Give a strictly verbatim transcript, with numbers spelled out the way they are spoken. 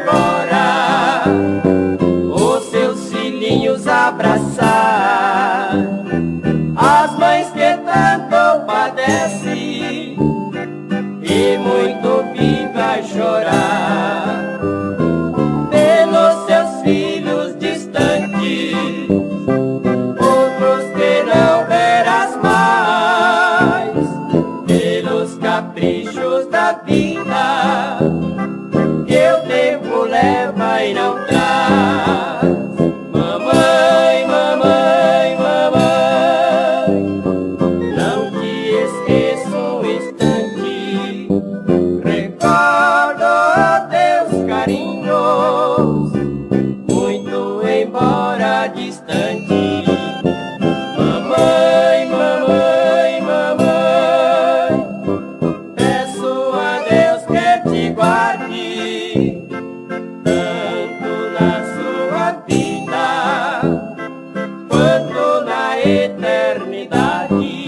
agora os seus filhinhos abraçar, as mães que tanto padecem e muito viva chorar pelos seus filhos distantes, outros que não verás mais, pelos caprichos da vida que o tempo leva e não traz. Mamãe, mamãe, mamãe, não te esqueço um instante, recordo teus carinhos, muito embora distante. Mamãe, mamãe, mamãe, peço a Deus que te guarde, tanto na sua vida quanto na eternidade.